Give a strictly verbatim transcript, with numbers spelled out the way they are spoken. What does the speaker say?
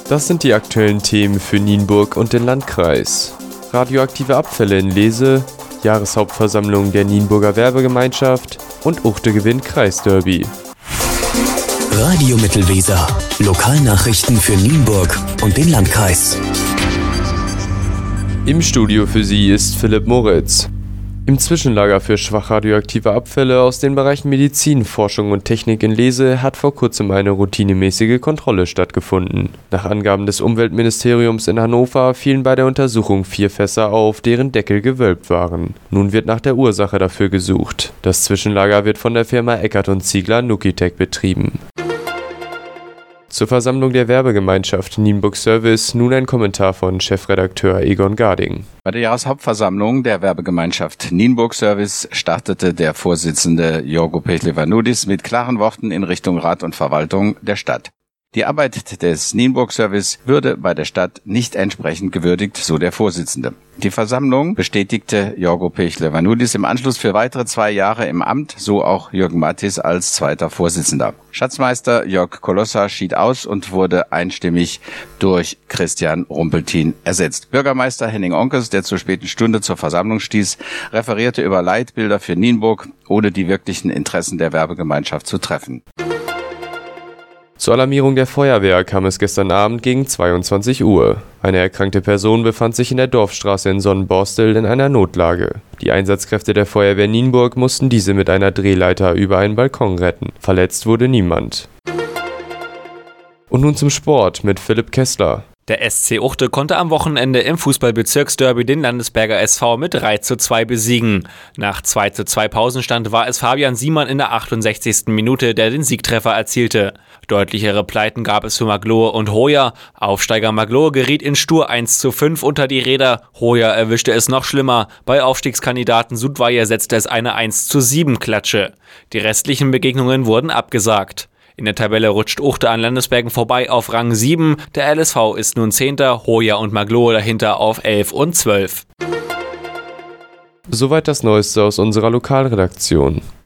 Das sind die aktuellen Themen für Nienburg und den Landkreis. Radioaktive Abfälle in Lehse, Jahreshauptversammlung der Nienburger Werbegemeinschaft und Uchte gewinnt Kreisderby. Radio Mittelweser. Lokalnachrichten für Nienburg und den Landkreis. Im Studio für Sie ist Philipp Moritz. Im Zwischenlager für schwach radioaktive Abfälle aus den Bereichen Medizin, Forschung und Technik in Lehse hat vor kurzem eine routinemäßige Kontrolle stattgefunden. Nach Angaben des Umweltministeriums in Hannover fielen bei der Untersuchung vier Fässer auf, deren Deckel gewölbt waren. Nun wird nach der Ursache dafür gesucht. Das Zwischenlager wird von der Firma Eckert und Ziegler Nukitec betrieben. Zur Versammlung der Werbegemeinschaft Nienburg Service nun ein Kommentar von Chefredakteur Egon Garding. Bei der Jahreshauptversammlung der Werbegemeinschaft Nienburg Service startete der Vorsitzende Jorgo Pechlevanoudis mit klaren Worten in Richtung Rat und Verwaltung der Stadt. Die Arbeit des Nienburg Service würde bei der Stadt nicht entsprechend gewürdigt, so der Vorsitzende. Die Versammlung bestätigte Jorgo Pechlevanoudis im Anschluss für weitere zwei Jahre im Amt, so auch Jürgen Mattis als zweiter Vorsitzender. Schatzmeister Jörg Kolossa schied aus und wurde einstimmig durch Christian Rumpeltin ersetzt. Bürgermeister Henning Onkes, der zur späten Stunde zur Versammlung stieß, referierte über Leitbilder für Nienburg, ohne die wirklichen Interessen der Werbegemeinschaft zu treffen. Zur Alarmierung der Feuerwehr kam es gestern Abend gegen zweiundzwanzig Uhr. Eine erkrankte Person befand sich in der Dorfstraße in Sonnenborstel in einer Notlage. Die Einsatzkräfte der Feuerwehr Nienburg mussten diese mit einer Drehleiter über einen Balkon retten. Verletzt wurde niemand. Und nun zum Sport mit Philipp Kessler. Der S C Uchte konnte am Wochenende im Fußballbezirksderby den Landesberger S V mit drei zu zwei besiegen. Nach zwei zu zwei Pausenstand war es Fabian Siemann in der achtundsechzigsten Minute, der den Siegtreffer erzielte. Deutlichere Pleiten gab es für Maglohe und Hoya. Aufsteiger Maglohe geriet in stur eins zu fünf unter die Räder. Hoya erwischte es noch schlimmer. Bei Aufstiegskandidaten Sudweier setzte es eine eins zu sieben Klatsche. Die restlichen Begegnungen wurden abgesagt. In der Tabelle rutscht Uchte an Landesbergen vorbei auf Rang sieben. Der L S V ist nun Zehnter, Hoya und Maglohe dahinter auf elf und zwölf. Soweit das Neueste aus unserer Lokalredaktion.